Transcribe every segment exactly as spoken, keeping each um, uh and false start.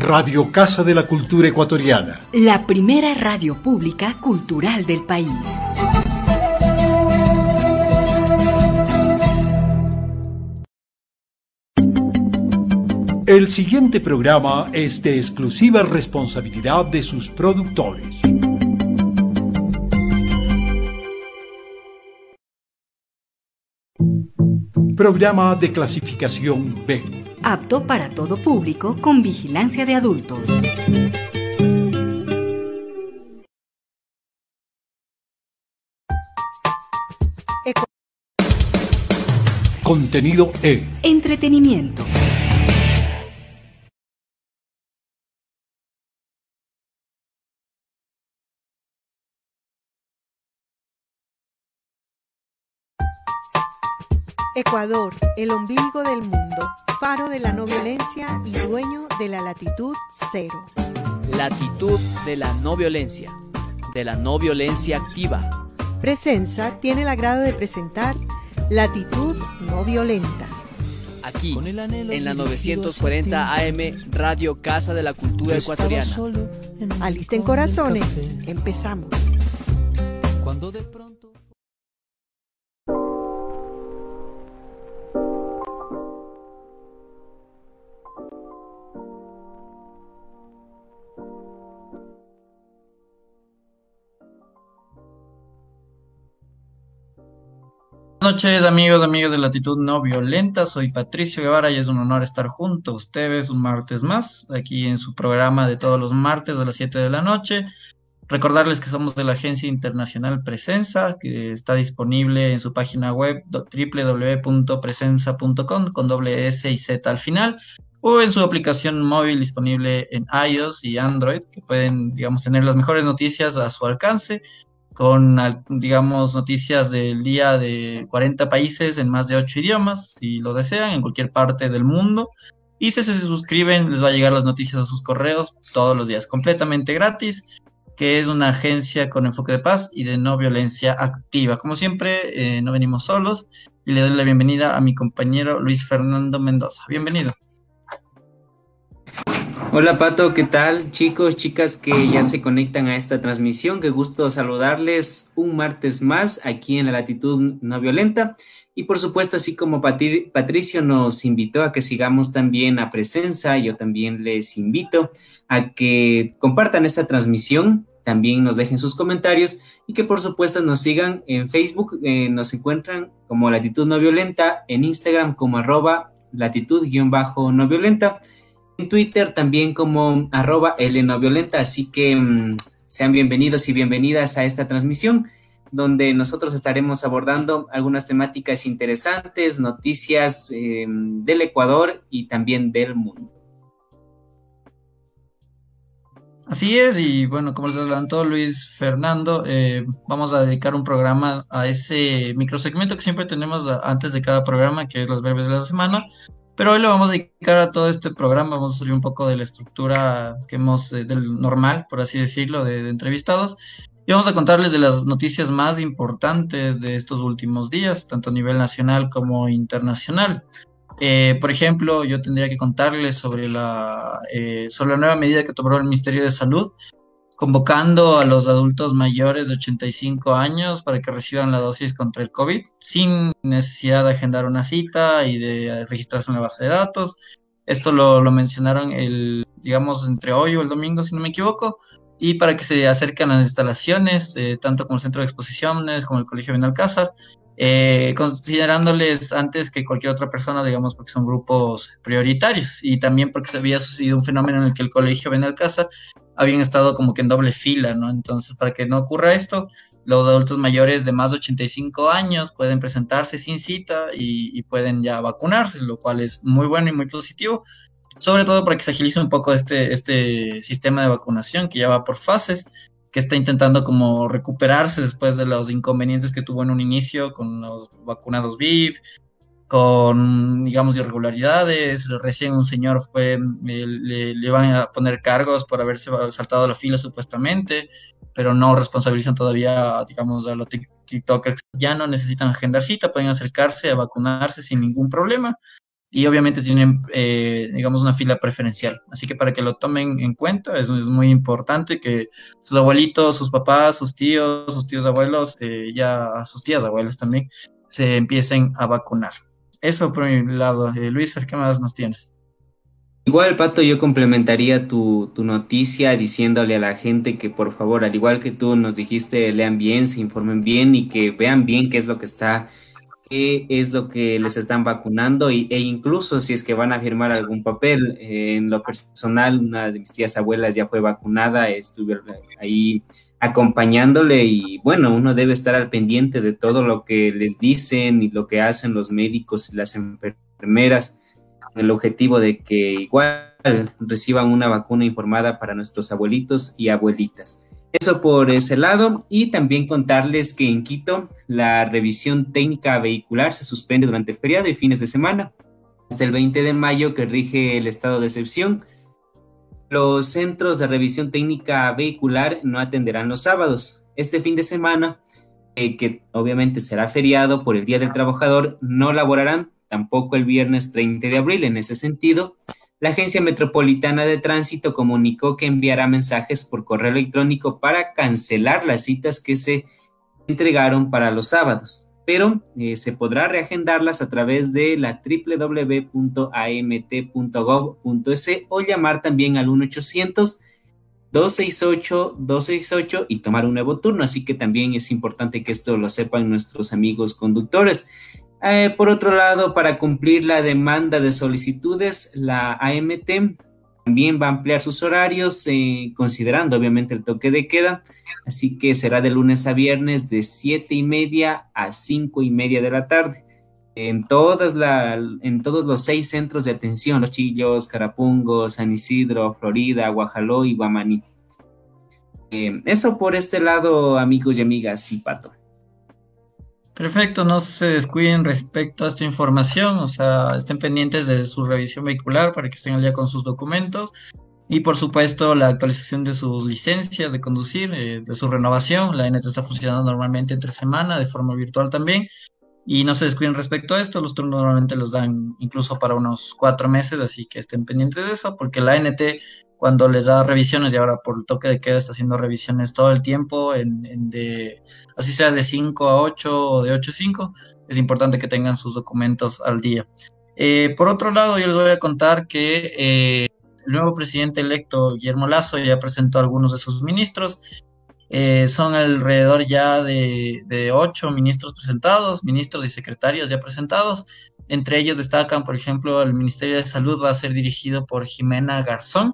Radio Casa de la Cultura Ecuatoriana. La primera radio pública cultural del país. El siguiente programa es de exclusiva responsabilidad de sus productores. Programa de clasificación B. Apto para todo público con vigilancia de adultos. Eco. Contenido E. Entretenimiento. Ecuador, el ombligo del mundo, faro de la no violencia y dueño de la latitud cero. Latitud de la no violencia, de la no violencia activa. Presenza tiene el agrado de presentar Latitud No Violenta. Aquí, en la novecientos cuarenta A M, Radio Casa de la Cultura Ecuatoriana. Alisten corazones, empezamos. Cuando de pronto... Buenas noches, amigos, amigas de Latitud No Violenta. Soy Patricio Guevara y es un honor estar junto a ustedes un martes más, aquí en su programa de todos los martes a las siete de la noche. Recordarles que somos de la agencia internacional Presenza, que está disponible en su página web doble u doble u doble u punto presenza punto com con doble S y Z al final, o en su aplicación móvil disponible en iOS y Android, que pueden, digamos, tener las mejores noticias a su alcance, con, digamos, noticias del día de cuarenta países en más de ocho idiomas, si lo desean, en cualquier parte del mundo. Y si se suscriben, les va a llegar las noticias a sus correos todos los días, completamente gratis, que es una agencia con enfoque de paz y de no violencia activa. Como siempre, eh, no venimos solos, y le doy la bienvenida a mi compañero Luis Fernando Mendoza. Bienvenido. Hola Pato, ¿qué tal? Chicos, chicas que ya se conectan a esta transmisión, qué gusto saludarles un martes más aquí en la Latitud No Violenta. Y por supuesto, así como Patri- Patricio nos invitó a que sigamos también a Presenza, yo también les invito a que compartan esta transmisión, también nos dejen sus comentarios y que por supuesto nos sigan en Facebook, eh, nos encuentran como Latitud No Violenta, en Instagram como arroba latitud-no violenta, en Twitter también como arroba lnoviolenta, así que mmm, sean bienvenidos y bienvenidas a esta transmisión, donde nosotros estaremos abordando algunas temáticas interesantes, noticias eh, del Ecuador y también del mundo. Así es, y bueno, como les adelantó Luis Fernando, eh, vamos a dedicar un programa a ese microsegmento que siempre tenemos a, antes de cada programa, que es las breves de la semana. Pero hoy lo vamos a dedicar a todo este programa, vamos a salir un poco de la estructura que hemos, eh, del normal, por así decirlo, de, de entrevistados, y vamos a contarles de las noticias más importantes de estos últimos días, tanto a nivel nacional como internacional. Eh, por ejemplo, yo tendría que contarles sobre la, eh, sobre la nueva medida que tomó el Ministerio de Salud, convocando a los adultos mayores de ochenta y cinco años para que reciban la dosis contra el COVID, sin necesidad de agendar una cita y de registrarse en la base de datos. Esto lo, lo mencionaron el, digamos, entre hoy o el domingo, si no me equivoco, y para que se acerquen a las instalaciones, eh, tanto como el Centro de Exposiciones, como el Colegio Benalcázar, eh, considerándoles antes que cualquier otra persona, digamos, porque son grupos prioritarios, y también porque se había sucedido un fenómeno en el que el Colegio Benalcázar habían estado como que en doble fila, ¿no? Entonces, para que no ocurra esto, los adultos mayores de más de ochenta y cinco años pueden presentarse sin cita y, y pueden ya vacunarse, lo cual es muy bueno y muy positivo, sobre todo para que se agilice un poco este, este sistema de vacunación que ya va por fases, que está intentando como recuperarse después de los inconvenientes que tuvo en un inicio con los vacunados V I P, con, digamos, irregularidades. Recién un señor fue, eh, le, le van a poner cargos por haberse saltado la fila supuestamente, pero no responsabilizan todavía, digamos, a los tiktokers. Ya no necesitan agendar cita, pueden acercarse a vacunarse sin ningún problema. y obviamente tienen, eh, digamos, una fila preferencial. Así que para que lo tomen en cuenta, es, es muy importante que sus abuelitos, sus papás, sus tíos, sus tíos abuelos, eh, ya sus tías abuelas también, se empiecen a vacunar. Eso por mi lado. Eh, Luis, ¿qué más nos tienes? Igual, Pato, yo complementaría tu, tu noticia diciéndole a la gente que por favor, al igual que tú nos dijiste, lean bien, se informen bien y que vean bien qué es lo que está, qué es lo que les están vacunando y, e incluso si es que van a firmar algún papel. Eh, en lo personal, una de mis tías abuelas ya fue vacunada, estuve ahí acompañándole y bueno, uno debe estar al pendiente de todo lo que les dicen y lo que hacen los médicos y las enfermeras, el objetivo de que igual reciban una vacuna informada para nuestros abuelitos y abuelitas. Eso por ese lado, y también contarles que en Quito la revisión técnica vehicular se suspende durante el feriado y fines de semana, hasta el veinte de mayo que rige el estado de excepción. Los centros de revisión técnica vehicular no atenderán los sábados. Este fin de semana, eh, que obviamente será feriado por el Día del Trabajador, no laborarán, tampoco el viernes treinta de abril. En ese sentido, la Agencia Metropolitana de Tránsito comunicó que enviará mensajes por correo electrónico para cancelar las citas que se entregaron para los sábados, pero eh, se podrá reagendarlas a través de la doble u doble u doble u punto a m t punto gov punto es o llamar también al uno ochocientos, dos seis ocho, dos seis ocho y tomar un nuevo turno. Así que también es importante que esto lo sepan nuestros amigos conductores. Eh, por otro lado, para cumplir la demanda de solicitudes, la A M T también va a ampliar sus horarios, eh, considerando obviamente el toque de queda, así que será de lunes a viernes de siete y media a cinco y media de la tarde, en, todas la, en todos los seis centros de atención, Los Chillos, Carapungo, San Isidro, Florida, Guajaló y Guamaní. Eh, eso por este lado, amigos y amigas, y Pato. Perfecto, no se descuiden respecto a esta información, o sea, estén pendientes de su revisión vehicular para que estén al día con sus documentos y por supuesto la actualización de sus licencias de conducir, eh, de su renovación. La A N T está funcionando normalmente entre semana, de forma virtual también, y no se descuiden respecto a esto. Los turnos normalmente los dan incluso para unos cuatro meses, así que estén pendientes de eso, porque la A N T cuando les da revisiones, y ahora por el toque de queda está haciendo revisiones todo el tiempo, en, en de, así sea de cinco a ocho o de ocho a cinco, es importante que tengan sus documentos al día. Eh, por otro lado, yo les voy a contar que eh, el nuevo presidente electo, Guillermo Lasso, ya presentó a algunos de sus ministros. Eh, son alrededor ya de, de ocho ministros presentados, ministros y secretarios ya presentados. Entre ellos destacan, por ejemplo, el Ministerio de Salud va a ser dirigido por Jimena Garzón,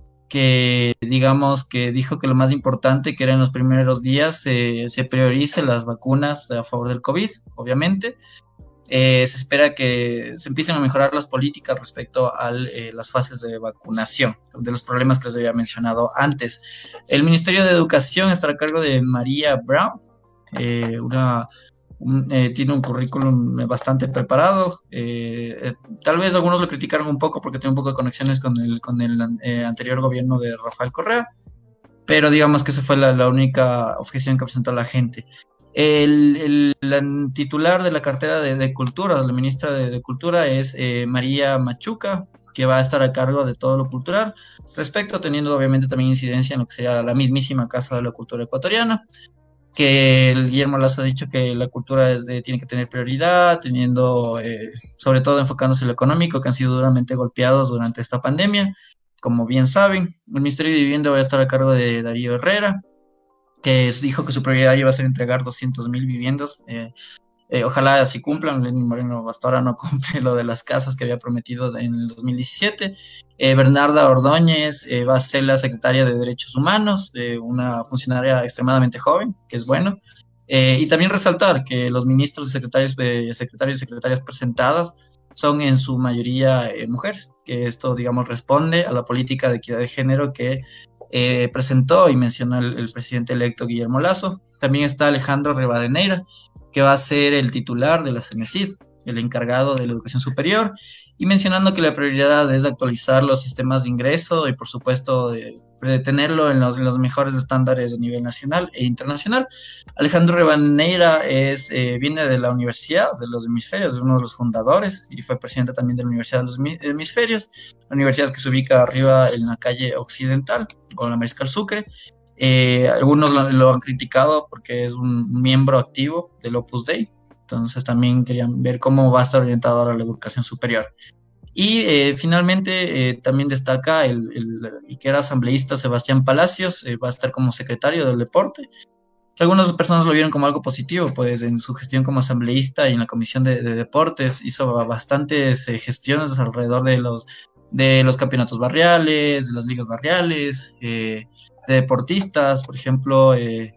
que digamos que dijo que lo más importante que era en los primeros días eh, se priorice las vacunas a favor del COVID, obviamente. Eh, se espera que se empiecen a mejorar las políticas respecto a eh, las fases de vacunación, de los problemas que les había mencionado antes. El Ministerio de Educación estará a cargo de María Brown, eh, una... Un, eh, tiene un currículum bastante preparado. Eh, eh, tal vez algunos lo criticaron un poco porque tiene un poco de conexiones con el, con el eh, anterior gobierno de Rafael Correa, pero digamos que esa fue la, la única objeción que presentó la gente. El, el la titular de la cartera de, de Cultura, la ministra de, de Cultura, es eh, María Machuca, que va a estar a cargo de todo lo cultural, respecto teniendo obviamente también incidencia en lo que sería la mismísima Casa de la Cultura Ecuatoriana, que el Guillermo Lasso ha dicho que la cultura es de, tiene que tener prioridad, teniendo, eh, sobre todo enfocándose en lo económico, que han sido duramente golpeados durante esta pandemia, como bien saben. El Ministerio de Vivienda va a estar a cargo de Darío Herrera, que es, dijo que su prioridad iba a ser entregar doscientas mil viviendas. Eh, eh, ojalá así cumplan. Lenín Moreno hasta ahora no cumple lo de las casas que había prometido en el dos mil diecisiete. Eh, Bernarda Ordóñez eh, va a ser la secretaria de Derechos Humanos, eh, una funcionaria extremadamente joven, que es bueno. Eh, y también resaltar que los ministros y secretarios, eh, secretarios y secretarias presentadas son en su mayoría eh, mujeres, que esto, digamos, responde a la política de equidad de género que eh, presentó y mencionó el, el presidente electo Guillermo Lasso. También está Alejandro Rivadeneira, que va a ser el titular de la CENESID, el encargado de la educación superior, y mencionando que la prioridad es actualizar los sistemas de ingreso y por supuesto de, de tenerlo en los, en los mejores estándares a nivel nacional e internacional. Alejandro Rivadeneira es, eh, viene de la Universidad de los Hemisferios, es uno de los fundadores y fue presidente también de la Universidad de los Hemisferios, la universidad que se ubica arriba en la calle Occidental o la Mariscal Sucre. Eh, algunos lo, lo han criticado porque es un miembro activo del Opus Dei, entonces también querían ver cómo va a estar orientado ahora a la educación superior. Y eh, finalmente eh, también destaca el, el, el que era asambleísta Sebastián Palacios, eh, va a estar como secretario del deporte. Algunas personas lo vieron como algo positivo, pues en su gestión como asambleísta y en la comisión de, de deportes hizo bastantes eh, gestiones alrededor de los, de los campeonatos barriales, de las ligas barriales, eh, de deportistas, por ejemplo, eh,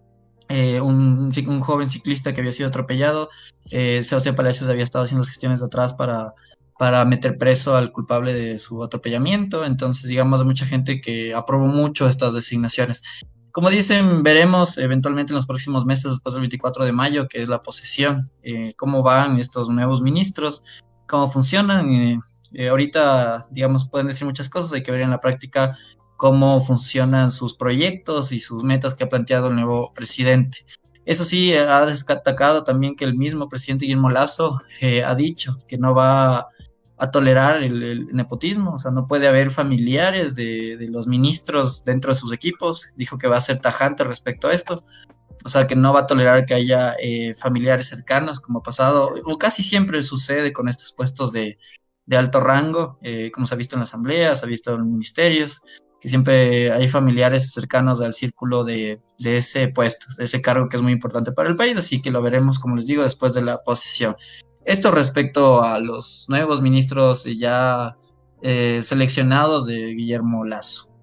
eh, un, un joven ciclista que había sido atropellado, eh, Sebastián Palacios había estado haciendo las gestiones de atrás para, para meter preso al culpable de su atropellamiento, entonces digamos hay mucha gente que aprobó mucho estas designaciones. Como dicen, veremos eventualmente en los próximos meses, después del veinticuatro de mayo, que es la posesión, eh, cómo van estos nuevos ministros, cómo funcionan. Eh, eh, ahorita, digamos, pueden decir muchas cosas, hay que ver en la práctica cómo funcionan sus proyectos y sus metas que ha planteado el nuevo presidente. Eso sí, ha destacado también que el mismo presidente Guillermo Lasso eh, ha dicho que no va a tolerar el, el nepotismo, o sea, no puede haber familiares de, de los ministros dentro de sus equipos. Dijo que va a ser tajante respecto a esto, o sea, que no va a tolerar que haya eh, familiares cercanos, como ha pasado, o casi siempre sucede con estos puestos de, de alto rango, eh, como se ha visto en la asamblea, se ha visto en ministerios, que siempre hay familiares cercanos al círculo de, de ese puesto, de ese cargo que es muy importante para el país, así que lo veremos, como les digo, después de la posesión. Esto respecto a los nuevos ministros ya eh, seleccionados de Guillermo Lasso.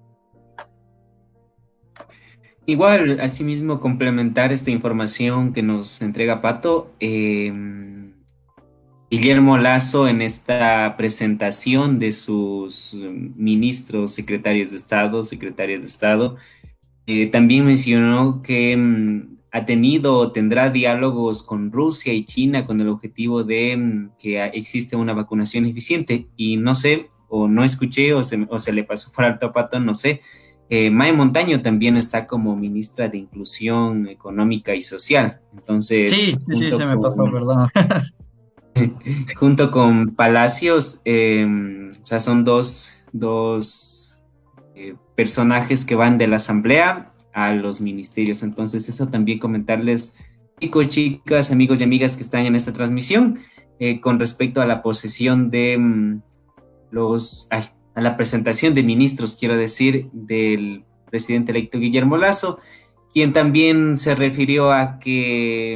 Igual, asimismo, complementar esta información que nos entrega Pato, eh, Guillermo Lasso en esta presentación de sus ministros, secretarios de Estado, secretarias de Estado, eh, también mencionó que mm, ha tenido o tendrá diálogos con Rusia y China con el objetivo de mm, que existe una vacunación eficiente. Y no sé, o no escuché, o se, o se le pasó por alto a Pato, no sé. Eh, Mae Montaño también está como ministra de Inclusión Económica y Social. Entonces, sí, sí, sí, se me con, pasó, perdón. junto con Palacios, eh, o sea, son dos, dos eh, personajes que van de la Asamblea a los ministerios. Entonces, eso también comentarles, chicos, chicas, amigos y amigas que están en esta transmisión, eh, con respecto a la posesión de um, los, ay, a la presentación de ministros, quiero decir, del presidente electo Guillermo Lasso, quien también se refirió a que,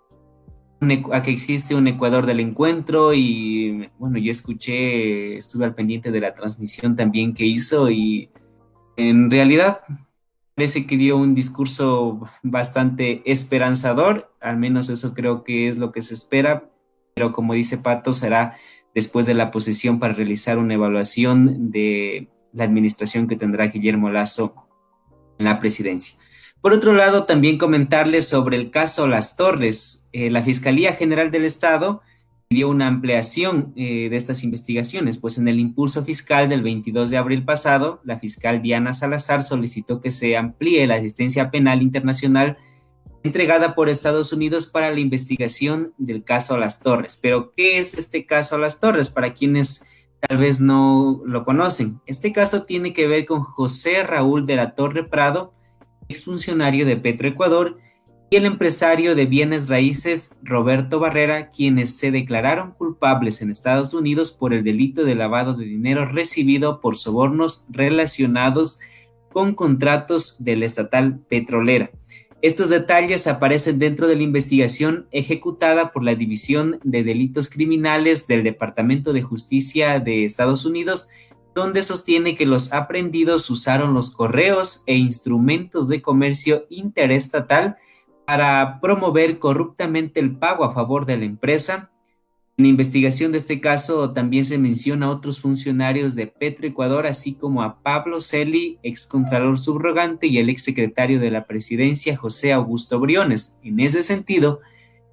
um, a que existe un Ecuador del encuentro. Y bueno, yo escuché, estuve al pendiente de la transmisión también que hizo, y en realidad parece que dio un discurso bastante esperanzador, al menos eso creo que es lo que se espera, pero como dice Pato, será después de la posesión para realizar una evaluación de la administración que tendrá Guillermo Lasso en la presidencia. Por otro lado, también comentarles sobre el caso Las Torres. Eh, la Fiscalía General del Estado dio una ampliación eh, de estas investigaciones, pues en el impulso fiscal del veintidós de abril pasado, la fiscal Diana Salazar solicitó que se amplíe la asistencia penal internacional entregada por Estados Unidos para la investigación del caso Las Torres. Pero, ¿qué es este caso Las Torres? Para quienes tal vez no lo conocen, este caso tiene que ver con José Raúl de la Torre Prado, exfuncionario de Petroecuador, y el empresario de bienes raíces Roberto Barrera, quienes se declararon culpables en Estados Unidos por el delito de lavado de dinero recibido por sobornos relacionados con contratos de la estatal petrolera. Estos detalles aparecen dentro de la investigación ejecutada por la División de Delitos Criminales del Departamento de Justicia de Estados Unidos, donde sostiene que los aprehendidos usaron los correos e instrumentos de comercio interestatal para promover corruptamente el pago a favor de la empresa. En la investigación de este caso también se menciona a otros funcionarios de Petroecuador, así como a Pablo Celi, excontralor subrogante, y el exsecretario de la Presidencia, José Augusto Briones. En ese sentido,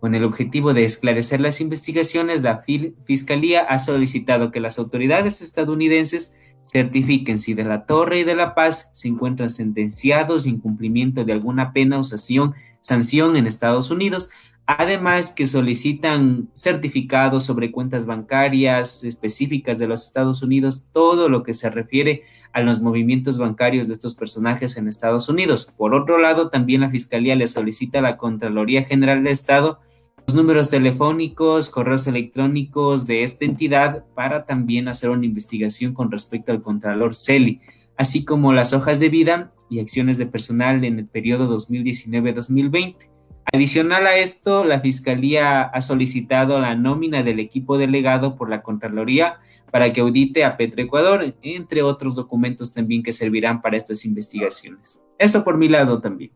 Con el objetivo de esclarecer las investigaciones, la Fiscalía ha solicitado que las autoridades estadounidenses certifiquen si De la Torre y De la Paz se encuentran sentenciados en cumplimiento de alguna pena o sanción, sanción en Estados Unidos. Además, que solicitan certificados sobre cuentas bancarias específicas de los Estados Unidos, todo lo que se refiere a los movimientos bancarios de estos personajes en Estados Unidos. Por otro lado, también la Fiscalía le solicita a la Contraloría General de Estado los números telefónicos, correos electrónicos de esta entidad para también hacer una investigación con respecto al Contralor Celi, así como las hojas de vida y acciones de personal en el periodo dos mil diecinueve a dos mil veinte. Adicional a esto, la Fiscalía ha solicitado la nómina del equipo delegado por la Contraloría para que audite a Petroecuador, entre otros documentos también que servirán para estas investigaciones. Eso por mi lado también.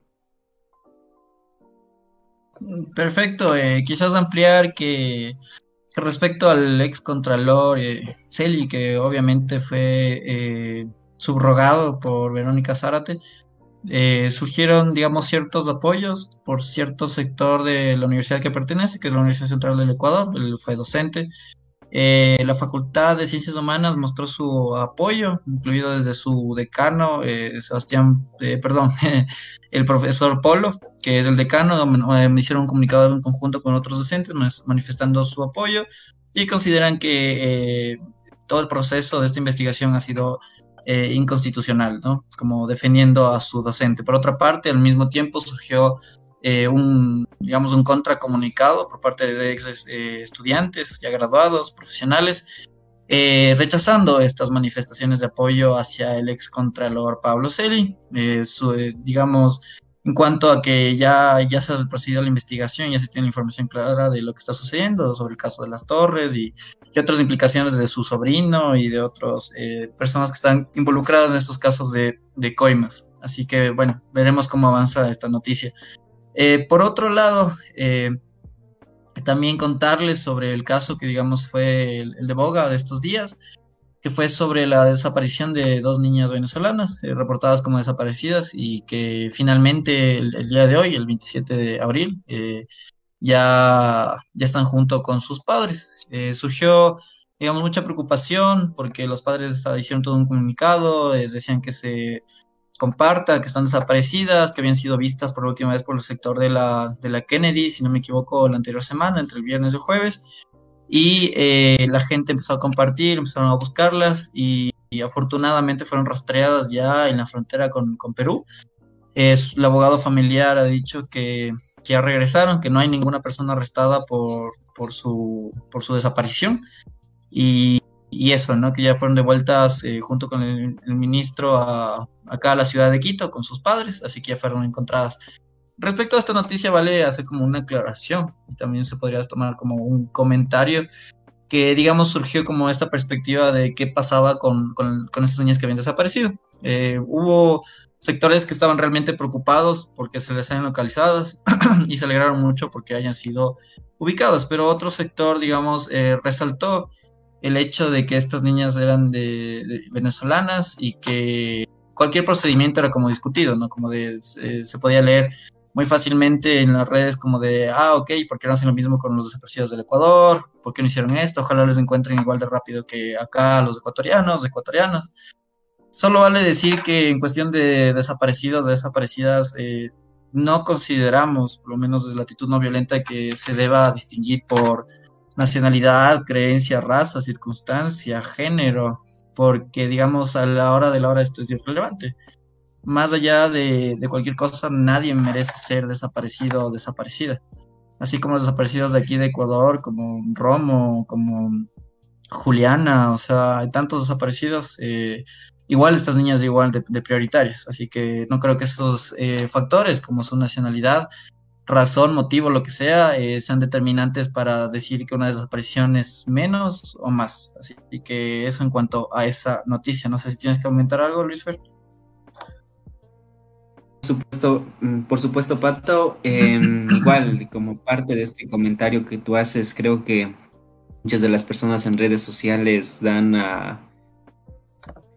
Perfecto, eh, quizás ampliar que, que respecto al ex contralor eh, Celi, que obviamente fue eh, subrogado por Verónica Zárate, eh, surgieron, digamos, ciertos apoyos por cierto sector de la universidad que pertenece, que es la Universidad Central del Ecuador. Él fue docente. Eh, la Facultad de Ciencias Humanas mostró su apoyo, incluido desde su decano, eh, Sebastián, eh, perdón, el profesor Polo, que es el decano. Me, me hicieron un comunicado en conjunto con otros docentes manifestando su apoyo y consideran que eh, todo el proceso de esta investigación ha sido eh, inconstitucional, ¿no? Como defendiendo a su docente. Por otra parte, al mismo tiempo surgió Eh, un, digamos, un contracomunicado por parte de ex eh, estudiantes ya graduados, profesionales, eh, rechazando estas manifestaciones de apoyo hacia el ex contralor Pablo Celi, eh, su, eh, digamos, en cuanto a que ya, ya se ha procedido la investigación, ya se tiene información clara de lo que está sucediendo sobre el caso de las Torres y, y otras implicaciones de su sobrino y de otras eh, personas que están involucradas en estos casos de, de coimas. Así que, bueno, veremos cómo avanza esta noticia. Eh, por otro lado, eh, también contarles sobre el caso que, digamos, fue el, el de boga de estos días, que fue sobre la desaparición de dos niñas venezolanas, eh, reportadas como desaparecidas, y que finalmente el, el día de hoy, el veintisiete de abril, eh, ya, ya están junto con sus padres. Eh, surgió, digamos, mucha preocupación porque los padres hicieron todo un comunicado, eh, decían que se comparta, que están desaparecidas, que habían sido vistas por última vez por el sector de la, de la Kennedy, si no me equivoco, la anterior semana, entre el viernes y el jueves, y eh, la gente empezó a compartir, empezaron a buscarlas, y, y afortunadamente fueron rastreadas ya en la frontera con, con Perú. Es, el abogado familiar ha dicho que, que ya regresaron, que no hay ninguna persona arrestada por, por, su, por su desaparición, y Y eso, ¿no? Que ya fueron devueltas eh, junto con el, el ministro a, acá a la ciudad de Quito con sus padres, así que ya fueron encontradas. Respecto a esta noticia, vale hacer como una aclaración y también se podría tomar como un comentario que, digamos, surgió como esta perspectiva de qué pasaba con, con, con estas niñas que habían desaparecido. Eh, hubo sectores que estaban realmente preocupados porque se les hayan localizadas y se alegraron mucho porque hayan sido ubicadas, pero otro sector, digamos, eh, resaltó el hecho de que estas niñas eran de, de venezolanas y que cualquier procedimiento era como discutido, ¿no? Como de, eh, se podía leer muy fácilmente en las redes como de, ah, ok, ¿por qué no hacen lo mismo con los desaparecidos del Ecuador? ¿Por qué no hicieron esto? Ojalá les encuentren igual de rápido que acá los ecuatorianos, ecuatorianas. Solo vale decir que en cuestión de desaparecidos, de desaparecidas, eh, no consideramos, por lo menos desde la actitud no violenta, que se deba distinguir por nacionalidad, creencia, raza, circunstancia, género, porque, digamos, a la hora de la hora esto es irrelevante. Más allá de, de cualquier cosa, nadie merece ser desaparecido o desaparecida. Así como los desaparecidos de aquí de Ecuador, como Romo, como Juliana, o sea, hay tantos desaparecidos, eh, igual estas niñas igual de, de prioritarias, así que no creo que esos eh, factores, como su nacionalidad, razón, motivo, lo que sea, eh, sean determinantes para decir que una desaparición es menos o más. Así que eso en cuanto a esa noticia. No sé si tienes que comentar algo, Luis Fer. Por supuesto, por supuesto, Pato. Eh, igual, como parte de este comentario que tú haces, creo que muchas de las personas en redes sociales dan a,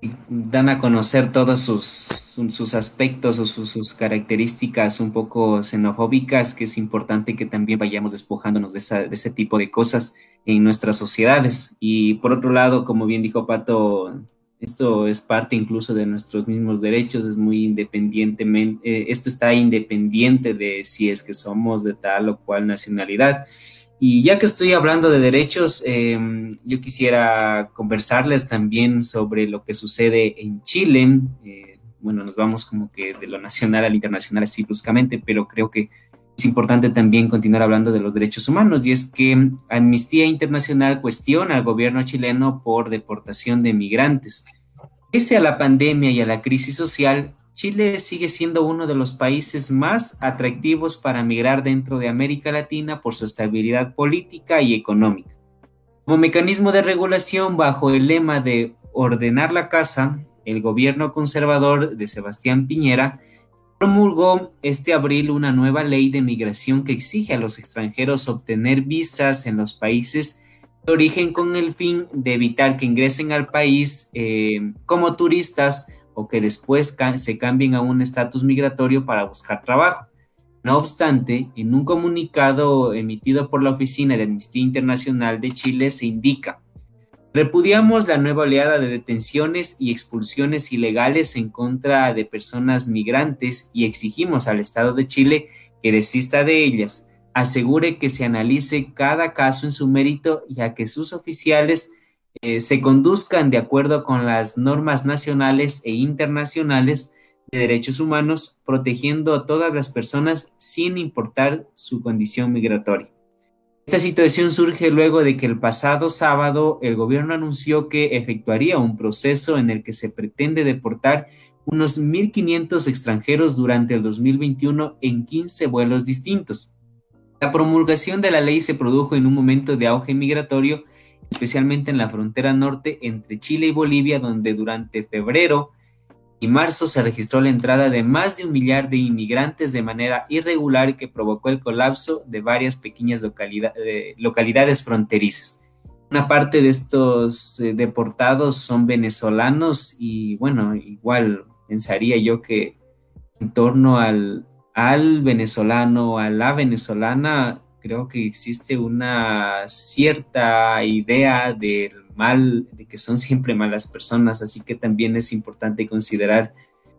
dan a conocer todos sus, sus aspectos o sus, sus características un poco xenofóbicas, que es importante que también vayamos despojándonos de, esa, de ese tipo de cosas en nuestras sociedades. Y por otro lado, como bien dijo Pato, esto es parte incluso de nuestros mismos derechos, es muy independientemente, eh, esto está independiente de si es que somos de tal o cual nacionalidad. Y ya que estoy hablando de derechos, eh, yo quisiera conversarles también sobre lo que sucede en Chile. Eh, bueno, nos vamos como que de lo nacional al internacional así bruscamente, pero creo que es importante también continuar hablando de los derechos humanos, y es que Amnistía Internacional cuestiona al gobierno chileno por deportación de migrantes. Pese a la pandemia y a la crisis social, Chile sigue siendo uno de los países más atractivos para migrar dentro de América Latina por su estabilidad política y económica. Como mecanismo de regulación bajo el lema de ordenar la casa, el gobierno conservador de Sebastián Piñera promulgó este abril una nueva ley de migración que exige a los extranjeros obtener visas en los países de origen con el fin de evitar que ingresen al país eh, como turistas o que después se cambien a un estatus migratorio para buscar trabajo. No obstante, en un comunicado emitido por la Oficina de Amnistía Internacional de Chile se indica: repudiamos la nueva oleada de detenciones y expulsiones ilegales en contra de personas migrantes y exigimos al Estado de Chile que desista de ellas, asegure que se analice cada caso en su mérito y a que sus oficiales Eh, se conduzcan de acuerdo con las normas nacionales e internacionales de derechos humanos, protegiendo a todas las personas sin importar su condición migratoria. Esta situación surge luego de que el pasado sábado el gobierno anunció que efectuaría un proceso en el que se pretende deportar unos mil quinientos extranjeros durante el dos mil veintiuno en quince vuelos distintos. La promulgación de la ley se produjo en un momento de auge migratorio, especialmente en la frontera norte entre Chile y Bolivia, donde durante febrero y marzo se registró la entrada de más de un millar de inmigrantes de manera irregular, que provocó el colapso de varias pequeñas localidad, eh, localidades fronterizas. Una parte de estos eh, deportados son venezolanos y bueno, igual pensaría yo que en torno al, al venezolano, a la venezolana, creo que existe una cierta idea del mal, de que son siempre malas personas, así que también es importante considerar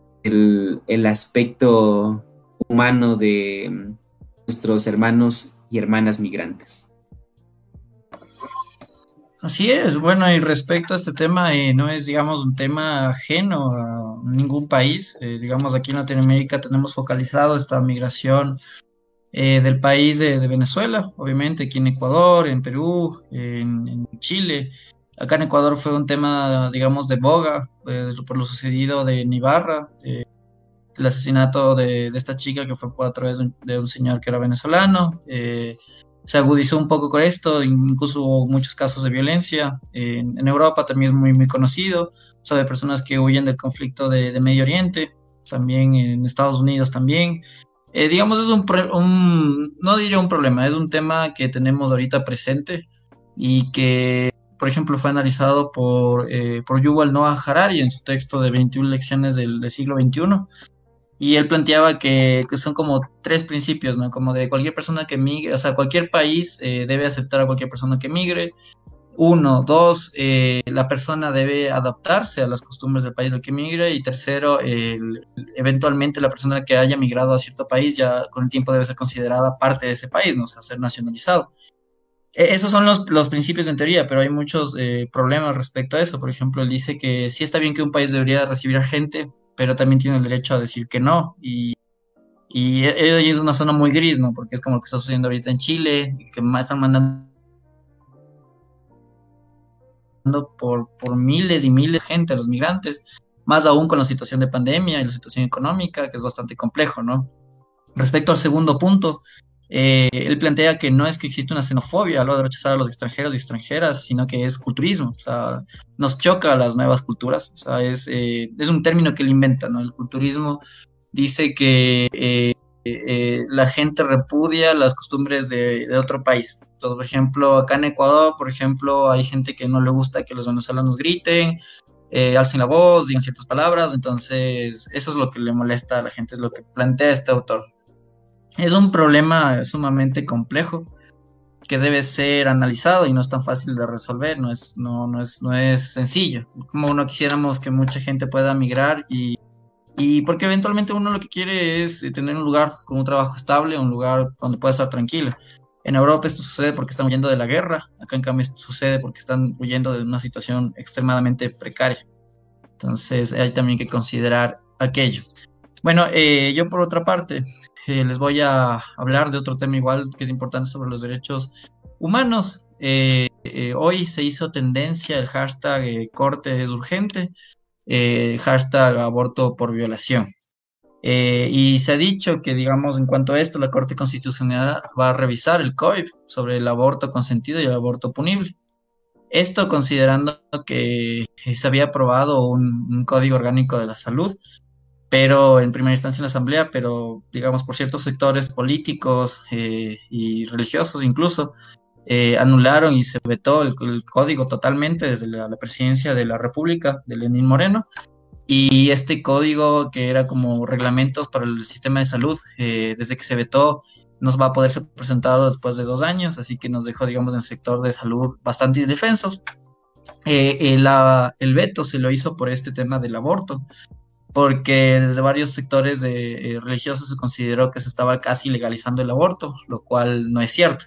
el, el aspecto humano de nuestros hermanos y hermanas migrantes. Así es, bueno, y respecto a este tema, eh, no es, digamos, un tema ajeno a ningún país. Eh, digamos, aquí en Latinoamérica tenemos focalizado esta migración Eh, del país de, de Venezuela, obviamente, aquí en Ecuador, en Perú, en, en Chile. Acá en Ecuador fue un tema, digamos, de boga, eh, por lo sucedido de Ibarra, eh, el asesinato de, de esta chica que fue a través de un, de un señor que era venezolano. Eh, se agudizó un poco con esto, incluso hubo muchos casos de violencia. Eh, en, en Europa también es muy, muy conocido, sobre personas que huyen del conflicto de, de Medio Oriente, también en Estados Unidos también. Eh, digamos, es un, un, no diría un problema, es un tema que tenemos ahorita presente y que, por ejemplo, fue analizado por, eh, por Yuval Noah Harari en su texto de veintiuna lecciones del, del siglo veintiuno, y él planteaba que, que son como tres principios, ¿no? Como de cualquier persona que migre, o sea, cualquier país eh, debe aceptar a cualquier persona que migre. Uno, dos, eh, la persona debe adaptarse a las costumbres del país al que migre. Y tercero, eh, eventualmente la persona que haya migrado a cierto país ya con el tiempo debe ser considerada parte de ese país, ¿no? O sea, ser nacionalizado. E- esos son los, los principios en teoría, pero hay muchos eh, problemas respecto a eso. Por ejemplo, él dice que sí está bien que un país debería recibir a gente, pero también tiene el derecho a decir que no. Y, y e- es una zona muy gris, ¿no? Porque es como lo que está sucediendo ahorita en Chile, que más están mandando Por, por miles y miles de gente, a los migrantes, más aún con la situación de pandemia y la situación económica, que es bastante complejo, ¿no? Respecto al segundo punto, eh, él plantea que no es que existe una xenofobia a lo de rechazar a los extranjeros y extranjeras, sino que es culturismo. O sea, nos choca las nuevas culturas. O sea, es, eh, es un término que él inventa, ¿no? El culturismo dice que eh, eh, la gente repudia las costumbres de, de otro país. Entonces, por ejemplo, acá en Ecuador, por ejemplo, hay gente que no le gusta que los venezolanos griten, eh, alcen la voz, digan ciertas palabras. Entonces eso es lo que le molesta a la gente, es lo que plantea este autor. Es un problema sumamente complejo que debe ser analizado y no es tan fácil de resolver, no es, no, no es, no es sencillo. Como uno quisiéramos que mucha gente pueda migrar y, y porque eventualmente uno lo que quiere es tener un lugar con un trabajo estable, un lugar donde pueda estar tranquilo. En Europa esto sucede porque están huyendo de la guerra, acá en cambio esto sucede porque están huyendo de una situación extremadamente precaria. Entonces hay también que considerar aquello. Bueno, eh, yo por otra parte eh, les voy a hablar de otro tema igual que es importante sobre los derechos humanos. Eh, eh, hoy se hizo tendencia el hashtag eh, corte es urgente, eh, hashtag aborto por violación. Eh, y se ha dicho que, digamos, en cuanto a esto, la Corte Constitucional va a revisar el C O I P sobre el aborto consentido y el aborto punible. Esto considerando que se había aprobado un, un Código Orgánico de la Salud, pero en primera instancia en la Asamblea, pero digamos por ciertos sectores políticos eh, y religiosos incluso, eh, anularon y se vetó el, el código totalmente desde la, la presidencia de la República, de Lenín Moreno, y este código que era como reglamentos para el sistema de salud, eh, desde que se vetó, nos va a poder ser presentado después de dos años, así que nos dejó, digamos, en el sector de salud bastante indefensos. Eh, eh, la, el veto se lo hizo por este tema del aborto, porque desde varios sectores de, eh, religiosos se consideró que se estaba casi legalizando el aborto, lo cual no es cierto.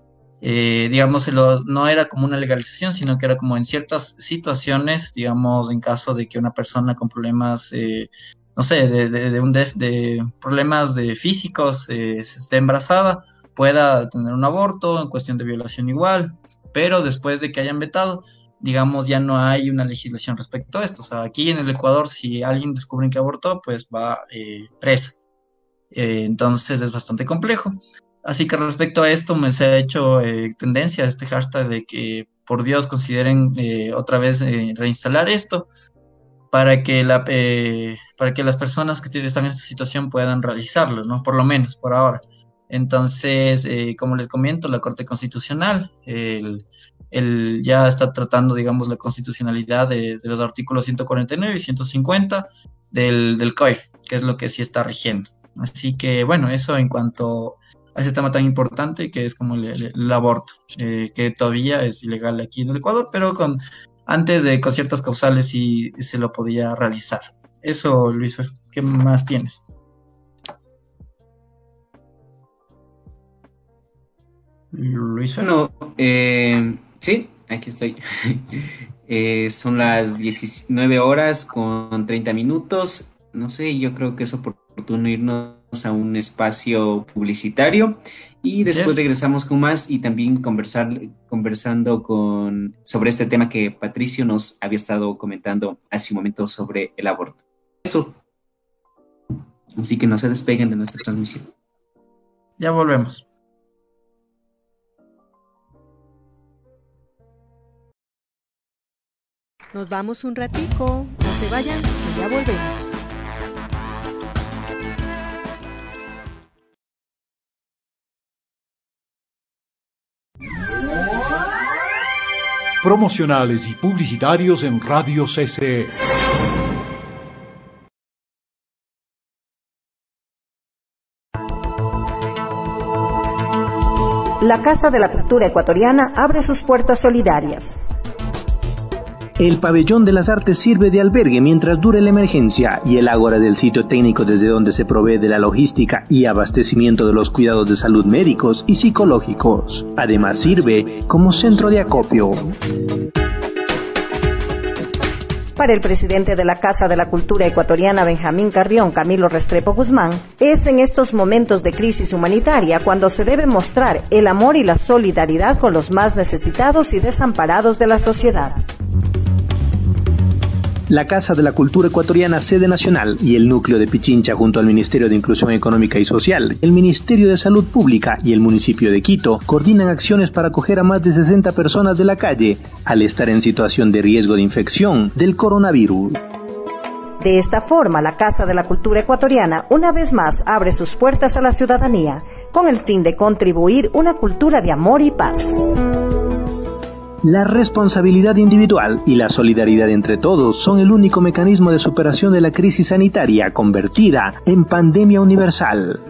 Eh, digamos, se lo, no era como una legalización, sino que era como en ciertas situaciones, digamos, en caso de que una persona con problemas, eh, no sé, de, de, de, un def, de problemas de físicos, eh, se esté embarazada, pueda tener un aborto, en cuestión de violación igual, pero después de que hayan vetado, digamos, ya no hay una legislación respecto a esto. O sea, aquí en el Ecuador, si alguien descubre que abortó, pues va eh, presa. Eh, entonces es bastante complejo. Así que respecto a esto me se ha hecho eh, tendencia a este hashtag de que, por Dios, consideren eh, otra vez eh, reinstalar esto para que, la, eh, para que las personas que están en esta situación puedan realizarlo, ¿no? Por lo menos, por ahora. Entonces, eh, como les comento, la Corte Constitucional el, el, ya está tratando, digamos, la constitucionalidad de, de los artículos ciento cuarenta y nueve y ciento cincuenta del, del C O I P, que es lo que sí está rigiendo. Así que, bueno, eso en cuanto a ese tema tan importante que es como el, el, el aborto, eh, que todavía es ilegal aquí en el Ecuador, pero con antes de con ciertas causales sí se lo podía realizar. Eso, Luis, ¿qué más tienes? Luis, bueno, eh, sí, aquí estoy. eh, son las diecinueve horas con treinta minutos. No sé, yo creo que es oportuno irnos a un espacio publicitario y después yes. regresamos con más y también conversar conversando con sobre este tema que Patricio nos había estado comentando hace un momento sobre el aborto. Eso. Así que no se despeguen de nuestra transmisión. Ya volvemos. Nos vamos un ratico, no se vayan, y ya volvemos. Promocionales y publicitarios en Radio C C E. La Casa de la Cultura Ecuatoriana abre sus puertas solidarias. El Pabellón de las Artes sirve de albergue mientras dure la emergencia y el ágora del sitio técnico desde donde se provee de la logística y abastecimiento de los cuidados de salud médicos y psicológicos. Además sirve como centro de acopio. Para el presidente de la Casa de la Cultura Ecuatoriana, Benjamín Carrión, Camilo Restrepo Guzmán, es en estos momentos de crisis humanitaria cuando se debe mostrar el amor y la solidaridad con los más necesitados y desamparados de la sociedad. La Casa de la Cultura Ecuatoriana, sede nacional, y el núcleo de Pichincha junto al Ministerio de Inclusión Económica y Social, el Ministerio de Salud Pública y el municipio de Quito coordinan acciones para acoger a más de sesenta personas de la calle al estar en situación de riesgo de infección del coronavirus. De esta forma, la Casa de la Cultura Ecuatoriana una vez más abre sus puertas a la ciudadanía con el fin de contribuir una cultura de amor y paz. La responsabilidad individual y la solidaridad entre todos son el único mecanismo de superación de la crisis sanitaria convertida en pandemia universal.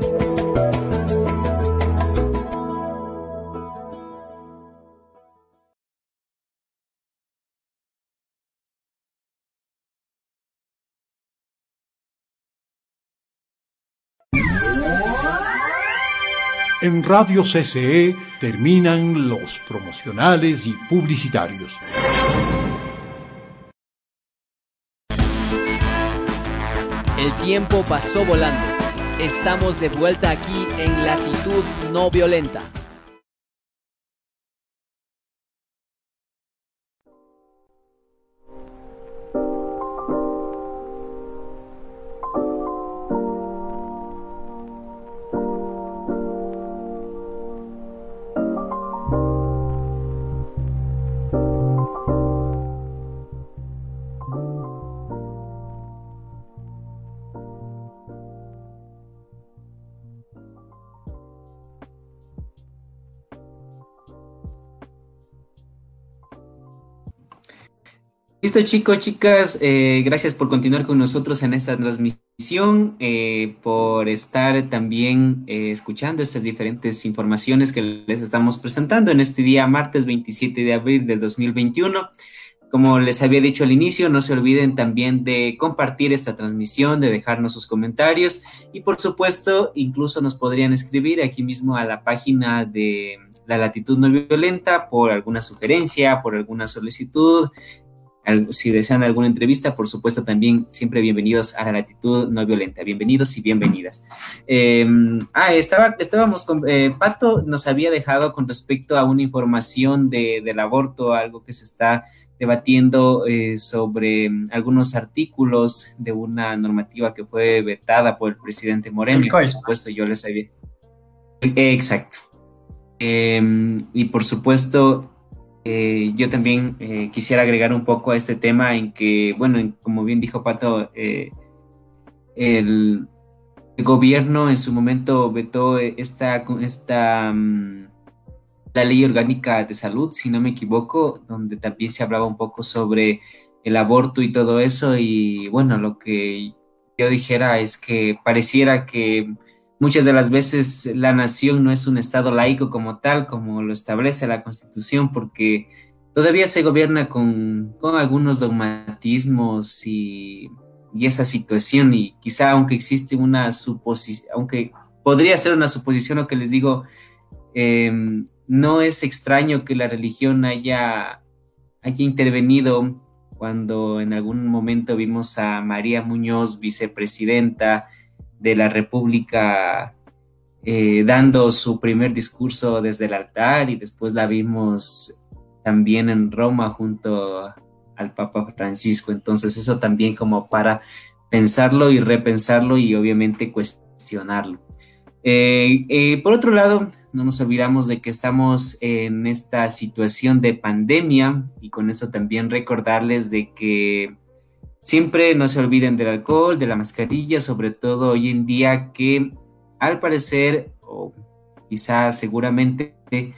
En Radio C C E terminan los promocionales y publicitarios. El tiempo pasó volando. Estamos de vuelta aquí en Latitud No Violenta. Listo, chicos, chicas, eh, gracias por continuar con nosotros en esta transmisión, eh, por estar también eh, escuchando estas diferentes informaciones que les estamos presentando en este día martes veintisiete de abril del dos mil veintiuno. Como les había dicho al inicio, no se olviden también de compartir esta transmisión, de dejarnos sus comentarios y por supuesto incluso nos podrían escribir aquí mismo a la página de La Latitud No Violenta por alguna sugerencia, por alguna solicitud. Si desean alguna entrevista, por supuesto, también siempre bienvenidos a La Latitud No Violenta. Bienvenidos y bienvenidas. Eh, ah, estaba, estábamos con... Eh, Pato nos había dejado con respecto a una información de, del aborto, algo que se está debatiendo eh, sobre algunos artículos de una normativa que fue vetada por el presidente Moreno. Y por supuesto, yo les había... Eh, exacto. Eh, y por supuesto... Eh, yo también eh, quisiera agregar un poco a este tema en que, bueno, en, como bien dijo Pato, eh, el, el gobierno en su momento vetó esta, esta um, la ley orgánica de salud, si no me equivoco, donde también se hablaba un poco sobre el aborto y todo eso, y bueno, lo que yo dijera es que pareciera que muchas de las veces la nación no es un estado laico como tal, como lo establece la Constitución, porque todavía se gobierna con, con algunos dogmatismos y, y esa situación, y quizá aunque existe una suposición, aunque podría ser una suposición lo que les digo, eh, no es extraño que la religión haya, haya intervenido cuando en algún momento vimos a María Muñoz, vicepresidenta de la República, eh, dando su primer discurso desde el altar, y después la vimos también en Roma junto al Papa Francisco. Entonces eso también como para pensarlo y repensarlo y obviamente cuestionarlo. Eh, eh, por otro lado, no nos olvidamos de que estamos en esta situación de pandemia, y con eso también recordarles de que siempre no se olviden del alcohol, de la mascarilla, sobre todo hoy en día que al parecer, o quizás seguramente,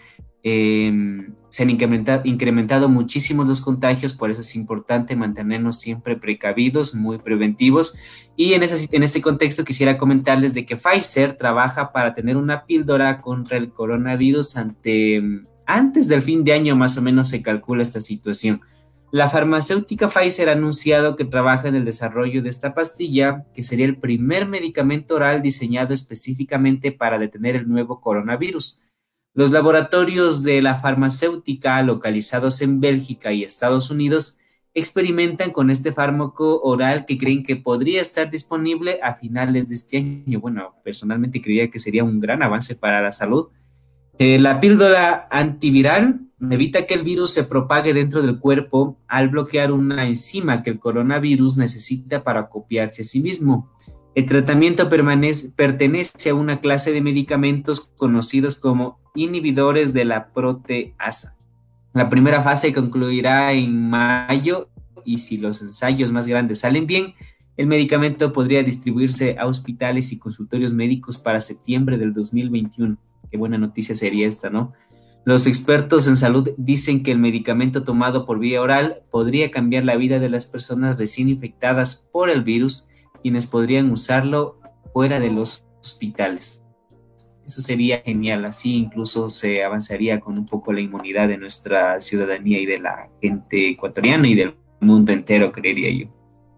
eh, se han incrementado, incrementado muchísimo los contagios, por eso es importante mantenernos siempre precavidos, muy preventivos. Y en ese, en ese contexto quisiera comentarles de que Pfizer trabaja para tener una píldora contra el coronavirus ante, antes del fin de año más o menos se calcula esta situación. La farmacéutica Pfizer ha anunciado que trabaja en el desarrollo de esta pastilla, que sería el primer medicamento oral diseñado específicamente para detener el nuevo coronavirus. Los laboratorios de la farmacéutica localizados en Bélgica y Estados Unidos experimentan con este fármaco oral que creen que podría estar disponible a finales de este año. Bueno, personalmente creía que sería un gran avance para la salud. Eh, la píldora antiviral evita que el virus se propague dentro del cuerpo al bloquear una enzima que el coronavirus necesita para copiarse a sí mismo. El tratamiento permanece, pertenece a una clase de medicamentos conocidos como inhibidores de la proteasa. La primera fase concluirá en mayo y si los ensayos más grandes salen bien, el medicamento podría distribuirse a hospitales y consultorios médicos para septiembre del dos mil veintiuno. Qué buena noticia sería esta, ¿no? Los expertos en salud dicen que el medicamento tomado por vía oral podría cambiar la vida de las personas recién infectadas por el virus, quienes podrían usarlo fuera de los hospitales. Eso sería genial, así incluso se avanzaría con un poco la inmunidad de nuestra ciudadanía y de la gente ecuatoriana y del mundo entero, creería yo.